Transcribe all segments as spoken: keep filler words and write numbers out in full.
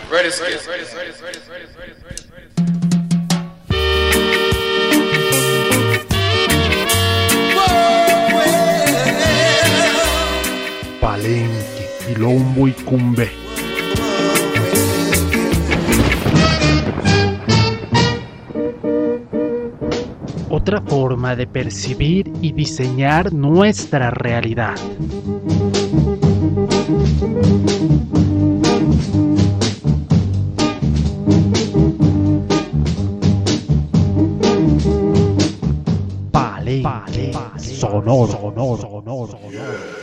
Ready, ready, ready, ready, ready, ready, ready, ready, ready. Palenque, Quilombo y Cumbé. Otra forma de percibir y diseñar nuestra realidad. Palenque, Palenque sonoro, sonoro, sonoro, sonoro.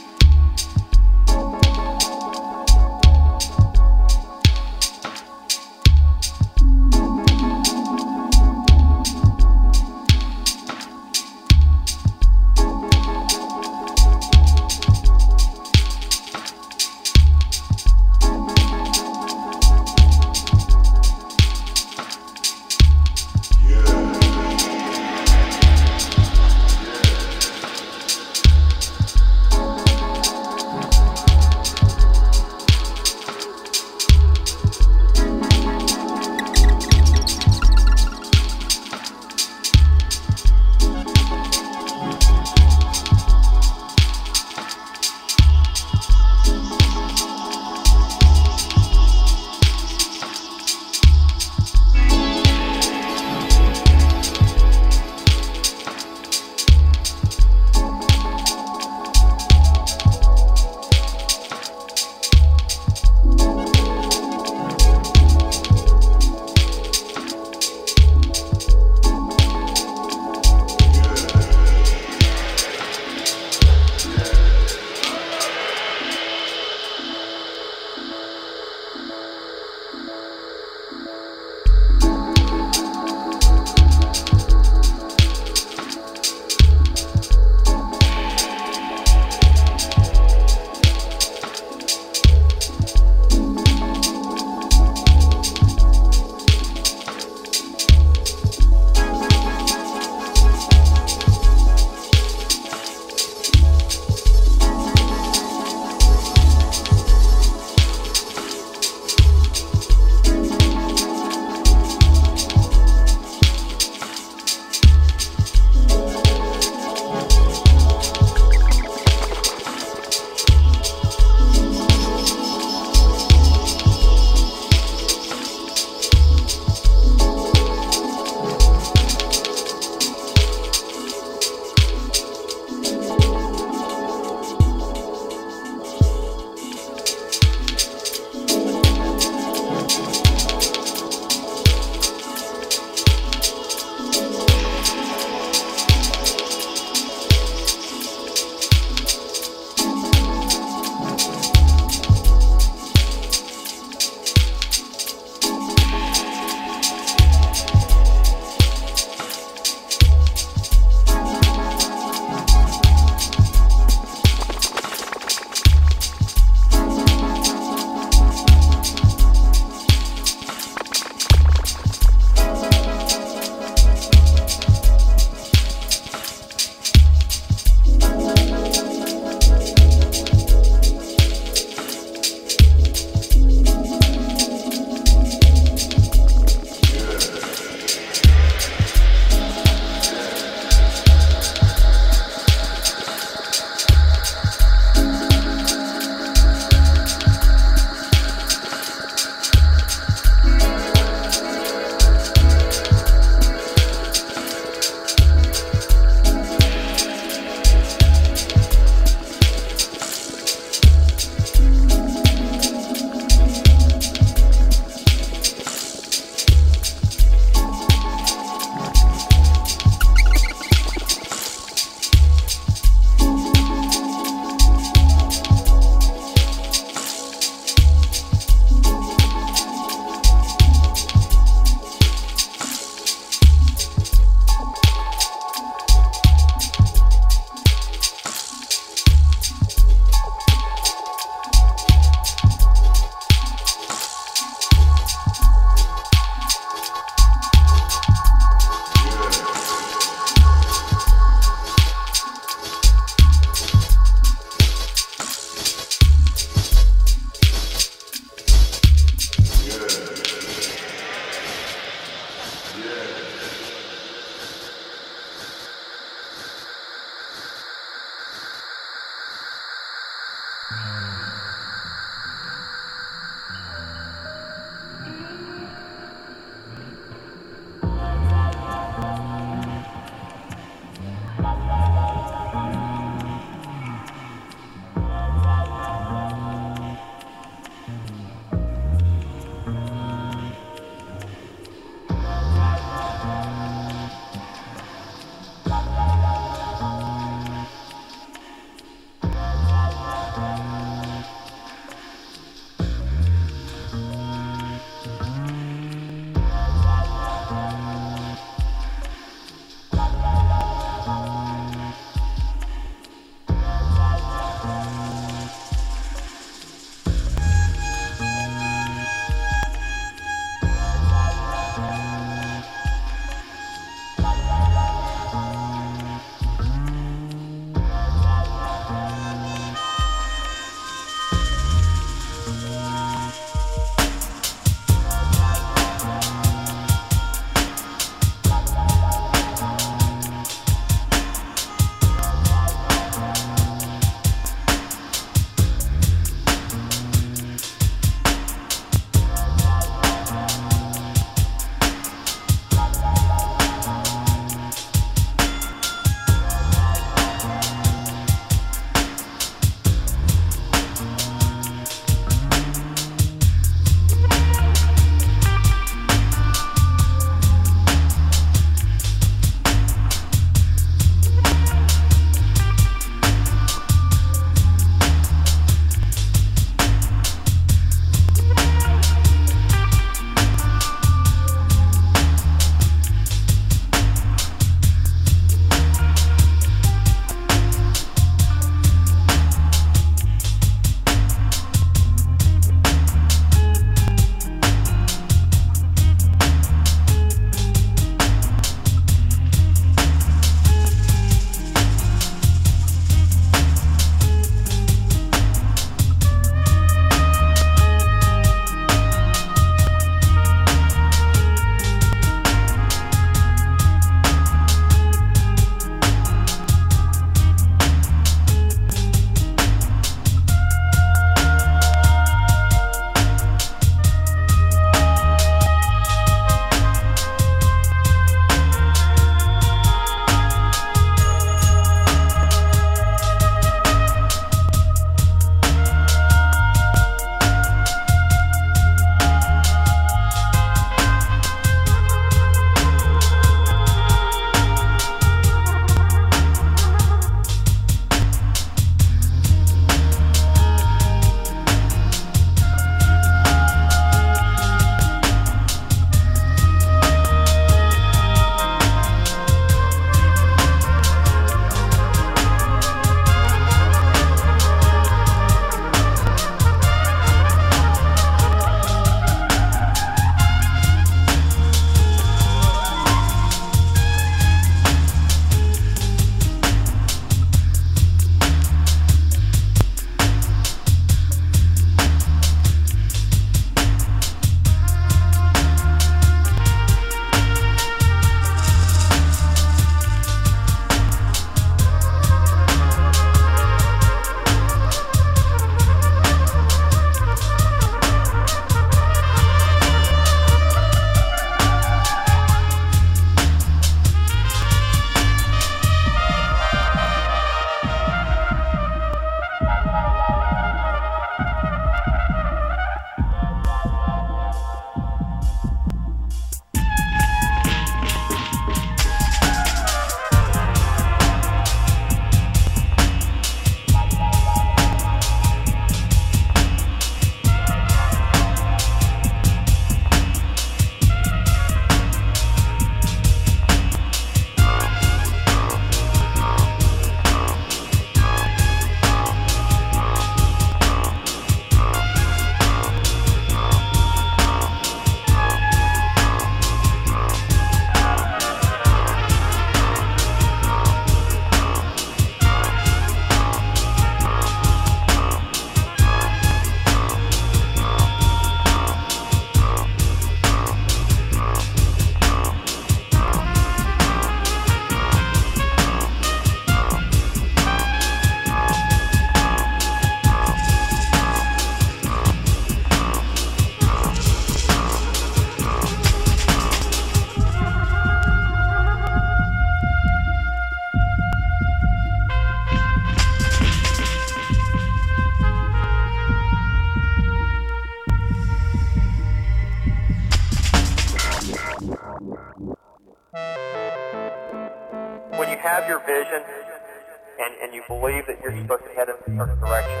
you have your vision and, and you believe that you're supposed to head in a certain direction,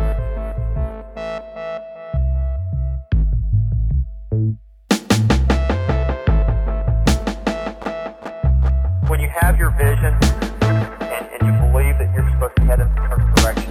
when you have your vision and, and you believe that you're supposed to head in a certain direction,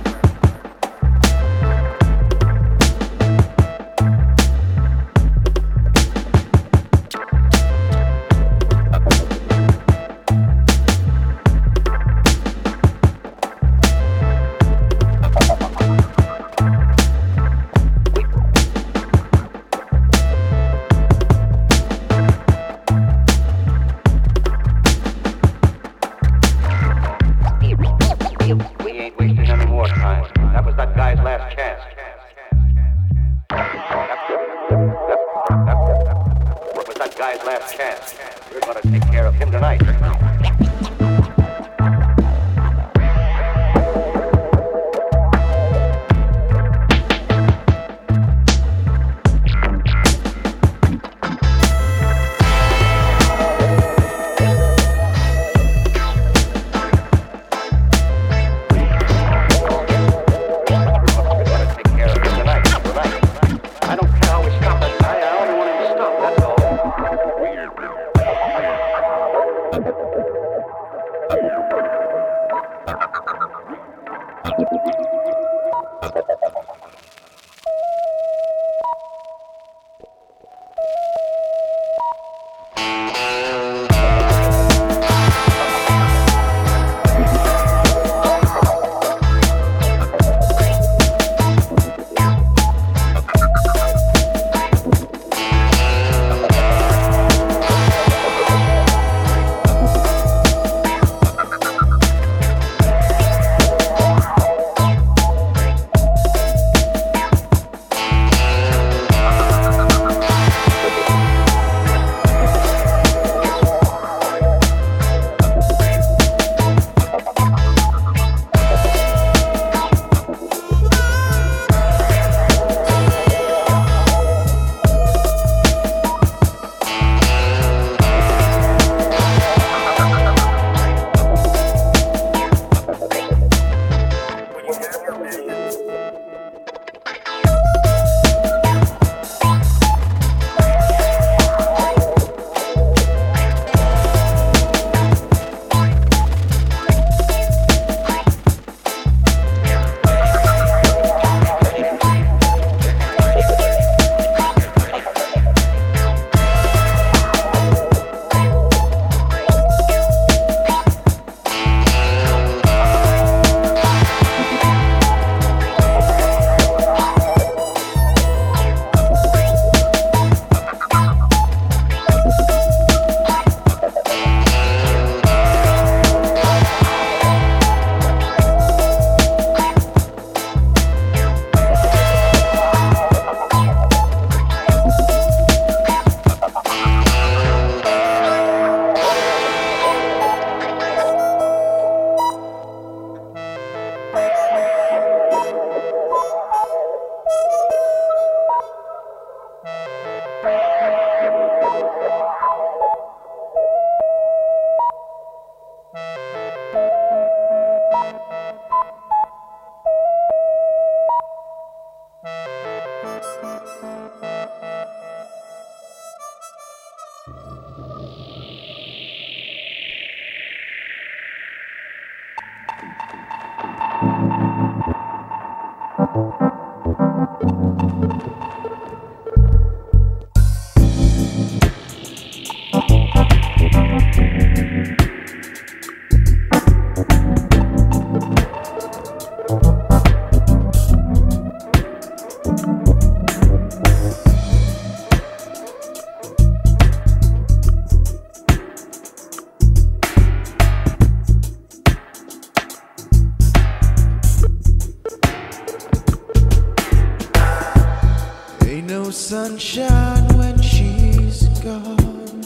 sunshine when she's gone.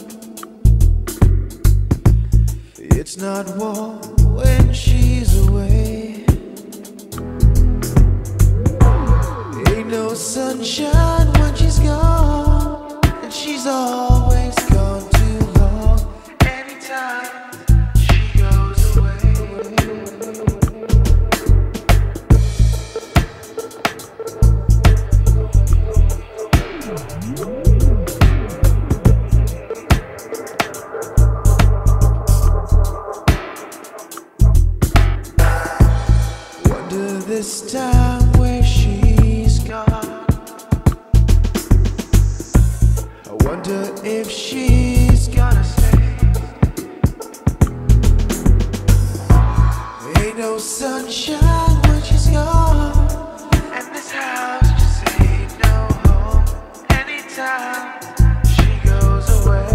It's not warm when she's away. Ain't no sunshine when she's gone, and she's always gone too long. Anytime she goes away. this time where she's gone. I wonder if she's gonna stay. Ain't no sunshine when she's gone, and this house just ain't no home anytime she goes away.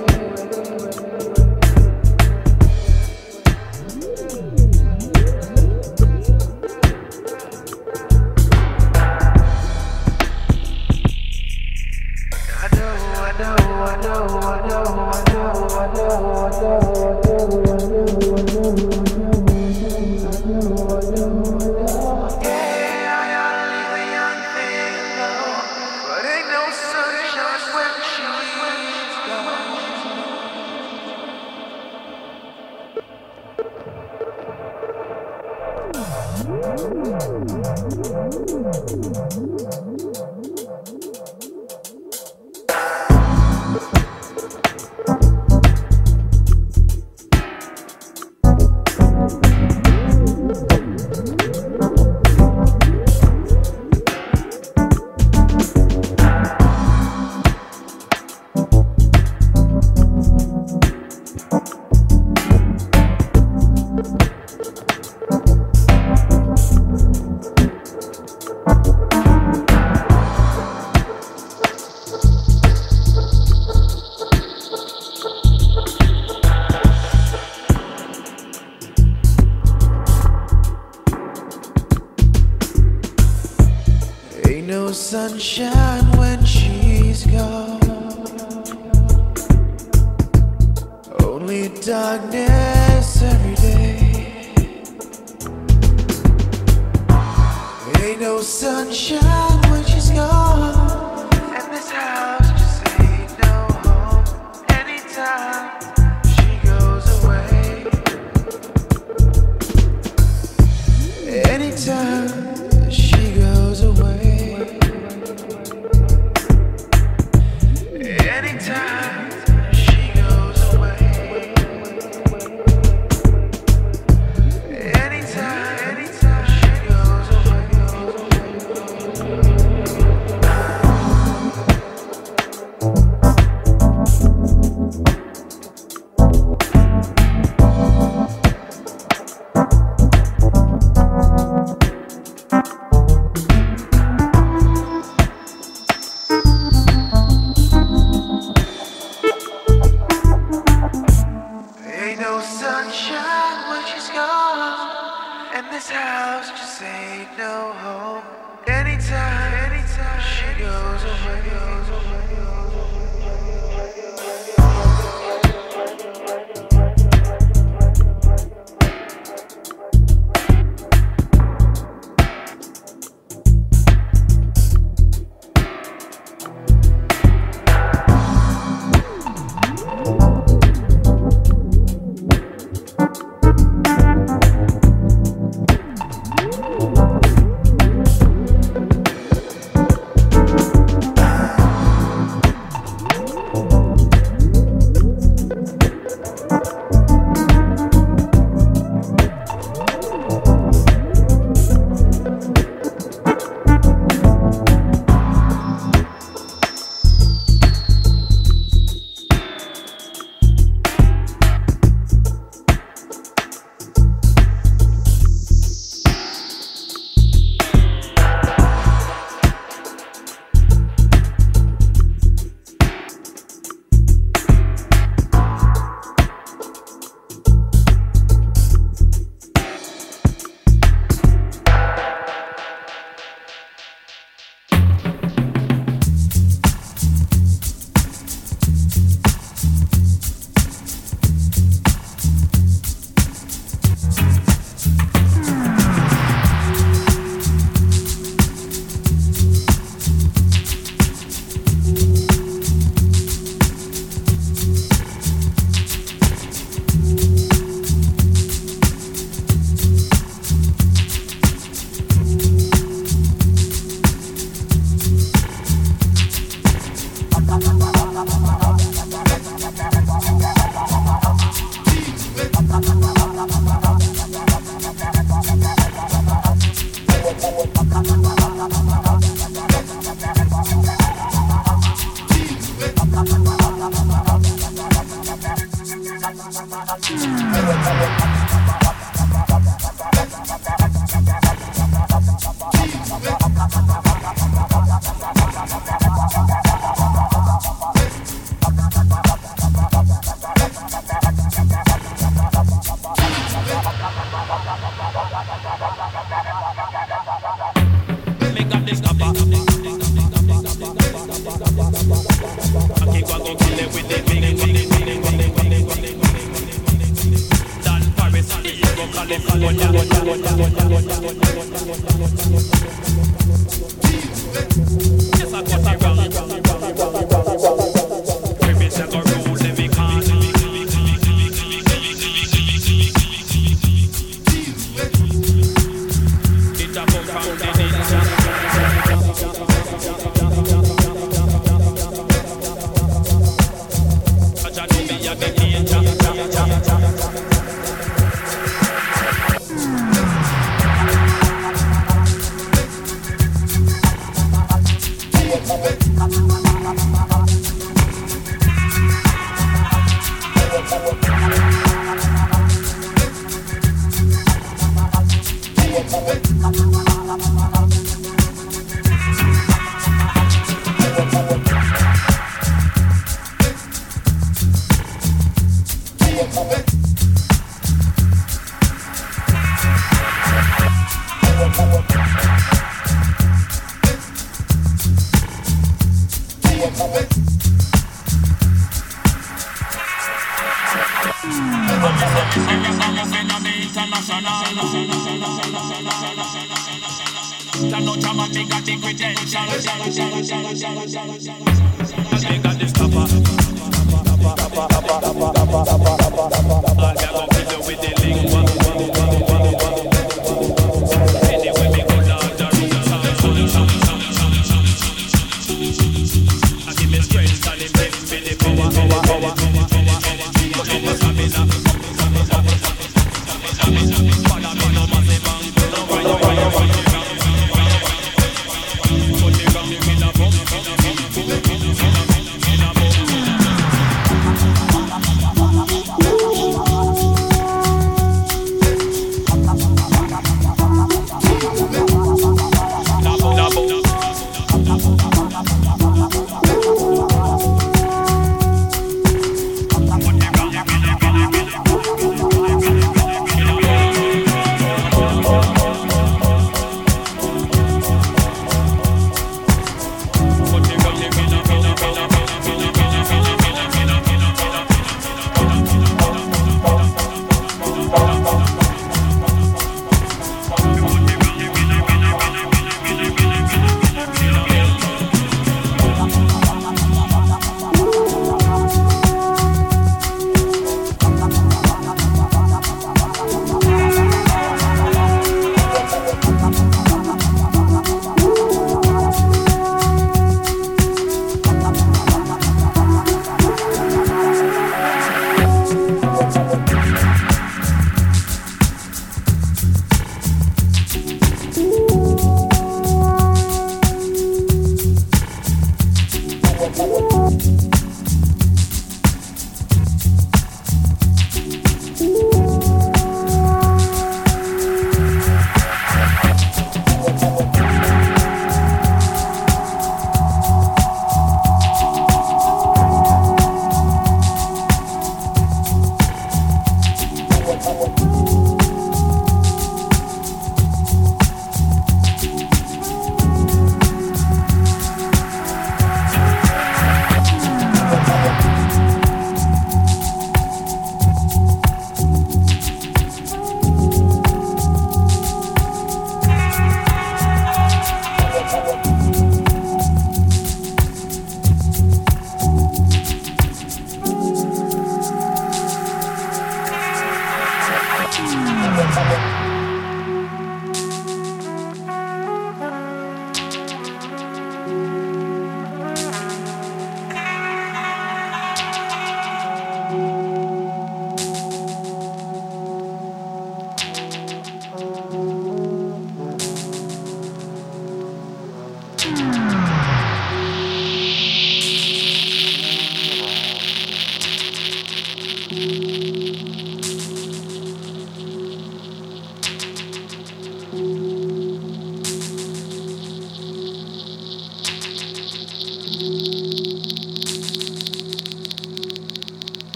I know, I know, I know, I know, I know, I know, I know, I know, yeah, I oughta leave the young thing alone, but ain't no sunshine when she's gone. Ain't no sunshine when she's gone, only darkness every day. Ain't no sunshine when she's gone, and this house just ain't no home anytime she goes away. Anytime she goes away. Anytime she goes away. Anytime, anytime she goes Ain't no sunshine when she's gone, and this house just ain't no home. Anytime, anytime she goes away.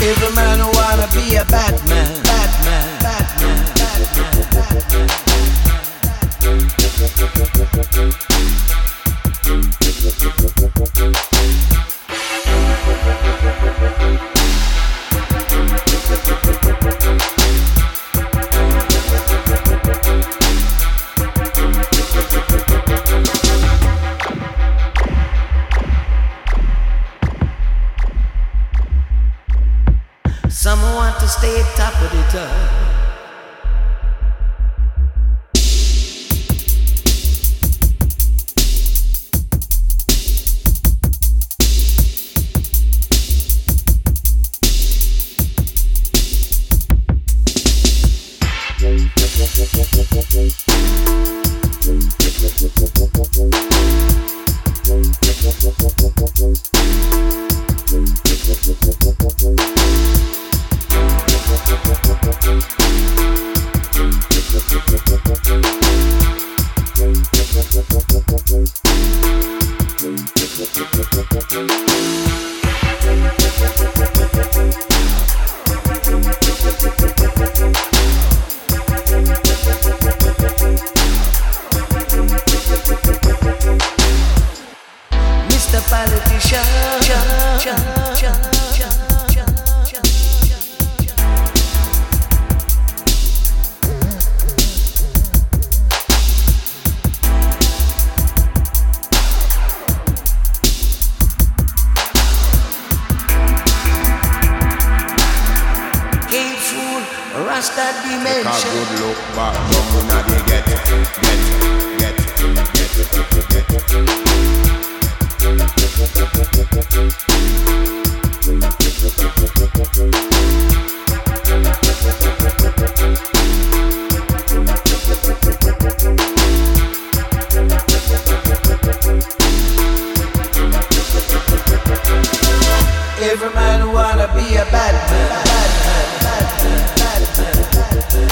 Every man who wanna be a bad man, bad man, bad man, bad man, bad man. Some want to stay top of the top. Mister Politician, King Fool, Rasta Dimension. Take a good look back, down now they get, get, get, get, get. Every man who wanna be a bad man, bad man, bad man, bad man, bad man.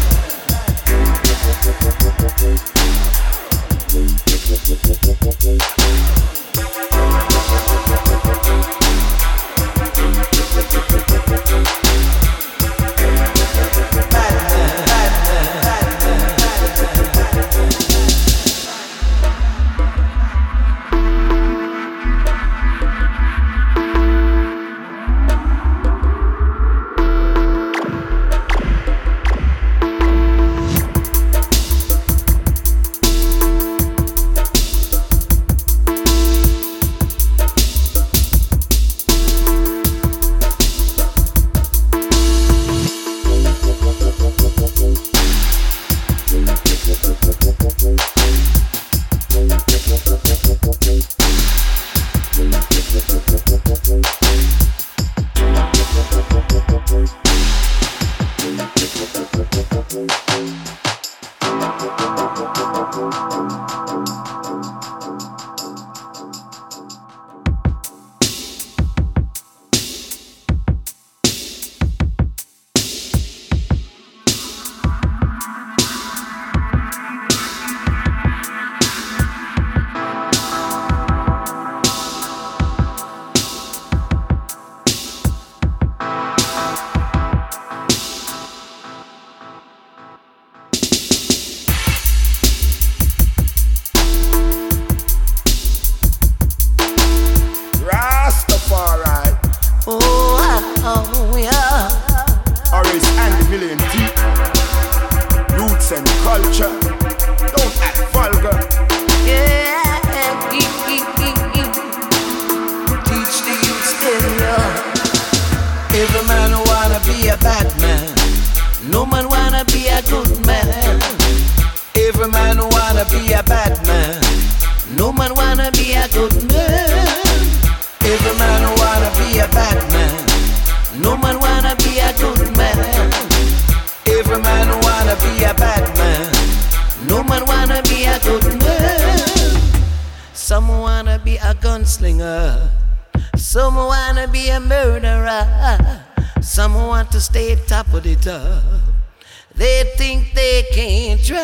They think they can't trap.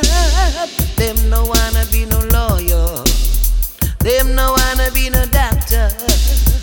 Them no wanna be no lawyer. Them no wanna be no doctor.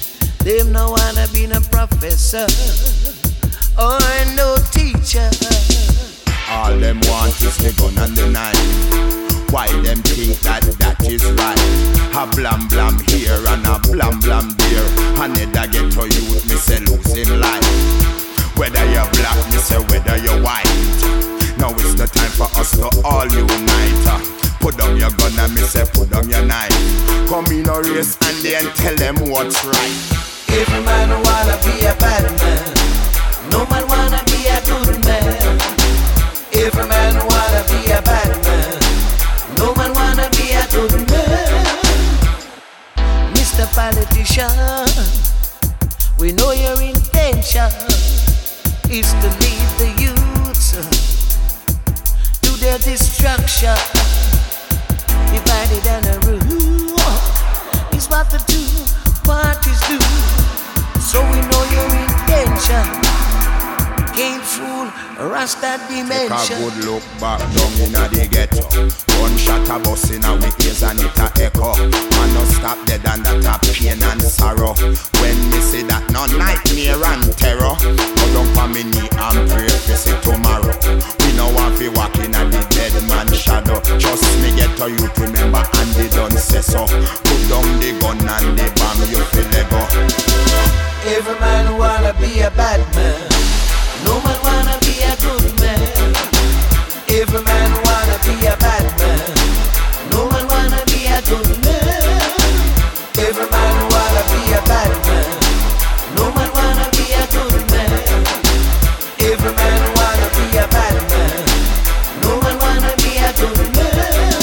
Them no wanna be no professor or no teacher. All them want is the gun and the knife. Why them think that that is right? A blam blam here and a blam blam there. Another ghetto youth me say losing life. Whether you're black, me say whether you're white. Now it's the time for us to all unite. Put down your gun and me say put down your knife. Come in a race and then tell them what's right. Every man wanna be a bad man. No man wanna be a good man. Every man wanna be a bad man. No man wanna be a good man. Mister Politician, we know your intention is to lead the youths to their destruction. Divided and a rule is what the two parties do. So we know your intention. Can't fool Rasta dimension. Take a good look back down inna the ghetto. Gunshot a bust inna we ears and it a echo. Man no stop dead and that a pain and sorrow. When me say that no nightmare and terror, go down for me knee and pray for see tomorrow. We no want fi walk inna the dead man shadow. Just me get to you to remember and they done say so. Put down the gun and the bomb you feel let go. Every man wanna be a bad man. No man wanna be a good man. Every man wanna be a bad man. No man wanna be a good man. Every man wanna be a bad man. No man wanna be a good man. Every man wanna be a bad man. No man wanna be a good man.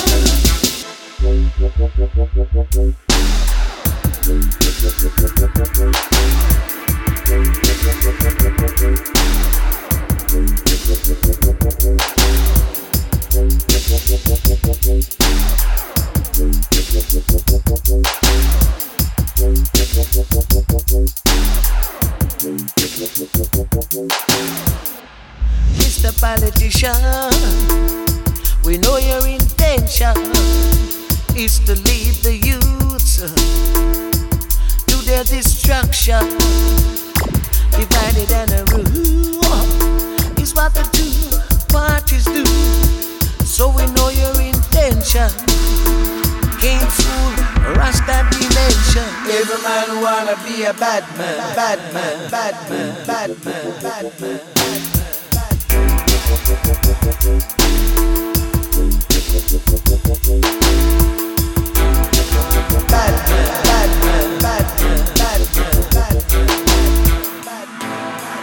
Mister Politician, we know your intention is to lead the youths to their destruction. Divided and a rule is what the two parties do. So we know your intention. Can't fool Rasta dimension. Every man wanna be a bad man, bad man, bad man, bad man, bad man, bad man. Bad man, bad man, bad man, bad man, bad man, bad man.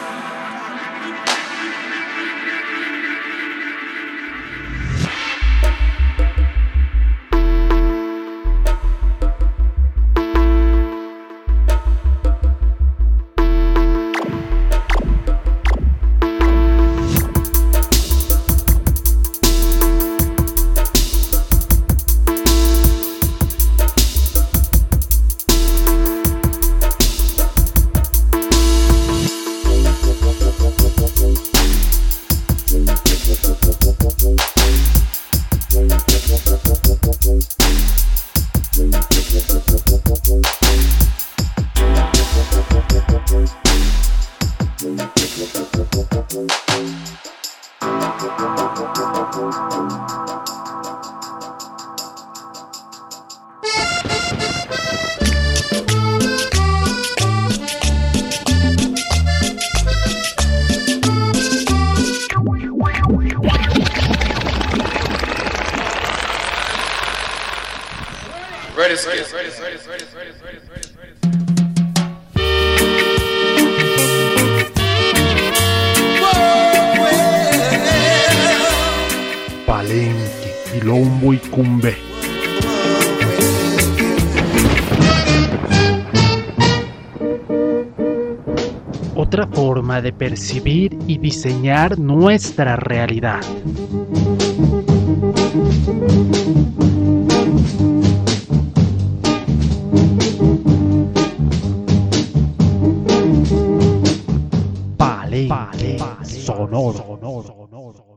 Ready, ready, ready, ready, ready, ready, ready, ready, ready, ready. Palenque, Quilombo y Cumbe. Otra forma de percibir y diseñar nuestra realidad. Palenque, Sonoro.